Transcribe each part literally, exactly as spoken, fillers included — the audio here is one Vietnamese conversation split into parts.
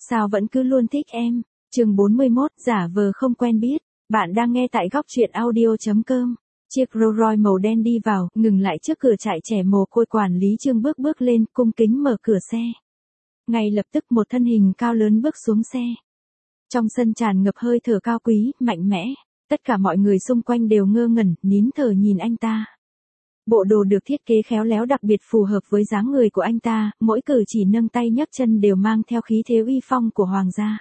Sao vẫn cứ luôn thích em? Chương bốn mươi mốt, giả vờ không quen biết. Bạn đang nghe tại góc truyện audio chấm com. Chiếc Rolls Royce màu đen đi vào, ngừng lại trước cửa trại trẻ mồ côi. Quản lý Trương bước bước lên, cung kính mở cửa xe. Ngay lập tức một thân hình cao lớn bước xuống xe. Trong sân tràn ngập hơi thở cao quý, mạnh mẽ. Tất cả mọi người xung quanh đều ngơ ngẩn, nín thở nhìn anh ta. Bộ đồ được thiết kế khéo léo đặc biệt phù hợp với dáng người của anh ta, mỗi cử chỉ nâng tay nhấc chân đều mang theo khí thế uy phong của hoàng gia.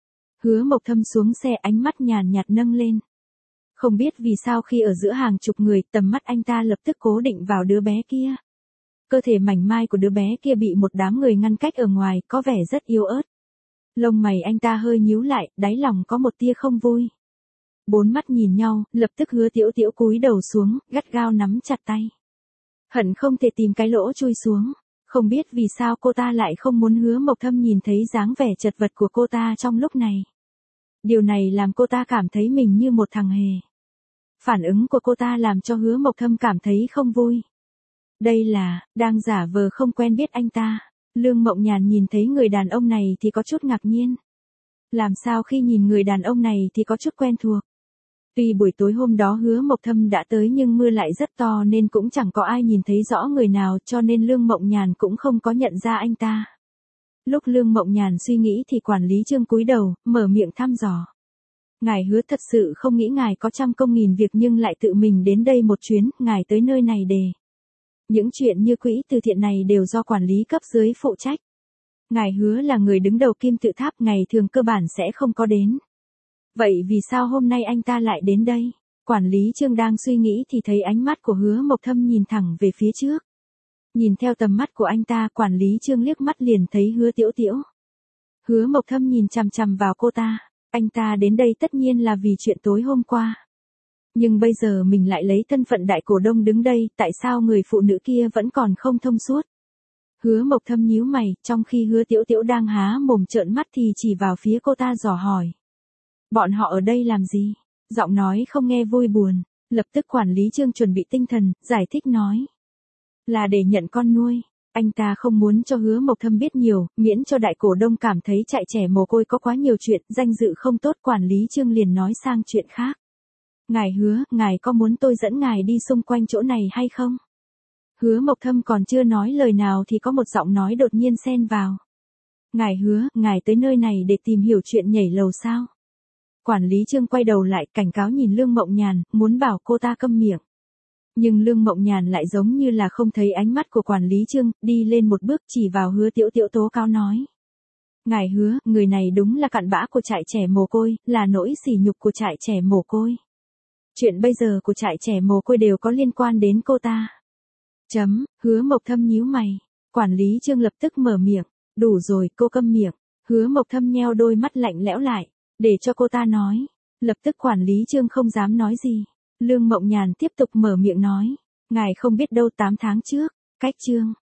Hứa Mộc Thâm xuống xe, ánh mắt nhàn nhạt nâng lên. Không biết vì sao khi ở giữa hàng chục người, tầm mắt anh ta lập tức cố định vào đứa bé kia. Cơ thể mảnh mai của đứa bé kia bị một đám người ngăn cách ở ngoài, có vẻ rất yếu ớt. Lông mày anh ta hơi nhíu lại, đáy lòng có một tia không vui. Bốn mắt nhìn nhau, lập tức Hứa Tiểu Tiểu cúi đầu xuống, gắt gao nắm chặt tay. Hận không thể tìm cái lỗ chui xuống. Không biết vì sao cô ta lại không muốn Hứa Mộc Thâm nhìn thấy dáng vẻ chật vật của cô ta trong lúc này. Điều này làm cô ta cảm thấy mình như một thằng hề. Phản ứng của cô ta làm cho Hứa Mộc Thâm cảm thấy không vui. Đây là, đang giả vờ không quen biết anh ta. Lương Mộng Nhàn nhìn thấy người đàn ông này thì có chút ngạc nhiên. Làm sao khi nhìn người đàn ông này thì có chút quen thuộc. Tuy buổi tối hôm đó Hứa Mộc Thâm đã tới nhưng mưa lại rất to nên cũng chẳng có ai nhìn thấy rõ người nào, cho nên Lương Mộng Nhàn cũng không có nhận ra anh ta. Lúc Lương Mộng Nhàn suy nghĩ thì quản lý Trương cúi đầu, mở miệng thăm dò. Ngài Hứa thật sự không nghĩ ngài có trăm công nghìn việc nhưng lại tự mình đến đây một chuyến, ngài tới nơi này để. Những chuyện như quỹ từ thiện này đều do quản lý cấp dưới phụ trách. Ngài Hứa là người đứng đầu kim tự tháp, ngày thường cơ bản sẽ không có đến. Vậy vì sao hôm nay anh ta lại đến đây? Quản lý Trương đang suy nghĩ thì thấy ánh mắt của Hứa Mộc Thâm nhìn thẳng về phía trước. Nhìn theo tầm mắt của anh ta, quản lý Trương liếc mắt liền thấy Hứa Tiểu Tiểu. Hứa Mộc Thâm nhìn chằm chằm vào cô ta. Anh ta đến đây tất nhiên là vì chuyện tối hôm qua. Nhưng bây giờ mình lại lấy thân phận đại cổ đông đứng đây, tại sao người phụ nữ kia vẫn còn không thông suốt? Hứa Mộc Thâm nhíu mày, trong khi Hứa Tiểu Tiểu đang há mồm trợn mắt thì chỉ vào phía cô ta dò hỏi. Bọn họ ở đây làm gì? Giọng nói không nghe vui buồn. Lập tức quản lý Trương chuẩn bị tinh thần, giải thích nói. Là để nhận con nuôi. Anh ta không muốn cho Hứa Mộc Thâm biết nhiều, miễn cho đại cổ đông cảm thấy trại trẻ mồ côi có quá nhiều chuyện, danh dự không tốt. Quản lý Trương liền nói sang chuyện khác. Ngài Hứa, ngài có muốn tôi dẫn ngài đi xung quanh chỗ này hay không? Hứa Mộc Thâm còn chưa nói lời nào thì có một giọng nói đột nhiên xen vào. Ngài Hứa, ngài tới nơi này để tìm hiểu chuyện nhảy lầu sao? Quản lý Trương quay đầu lại, cảnh cáo nhìn Lương Mộng Nhàn, muốn bảo cô ta câm miệng. Nhưng Lương Mộng Nhàn lại giống như là không thấy ánh mắt của quản lý Trương, đi lên một bước chỉ vào Hứa Tiểu Tiểu tố cáo nói. Ngài Hứa, người này đúng là cặn bã của trại trẻ mồ côi, là nỗi sỉ nhục của trại trẻ mồ côi. Chuyện bây giờ của trại trẻ mồ côi đều có liên quan đến cô ta. Chấm, Hứa Mộc Thâm nhíu mày. Quản lý Trương lập tức mở miệng. Đủ rồi, cô câm miệng. Hứa Mộc Thâm nheo đôi mắt lạnh lẽo lại. Để cho cô ta nói. Lập tức quản lý Trương không dám nói gì. Lương Mộng Nhàn tiếp tục mở miệng nói. Ngài không biết đâu, tám tháng trước, cách Trương,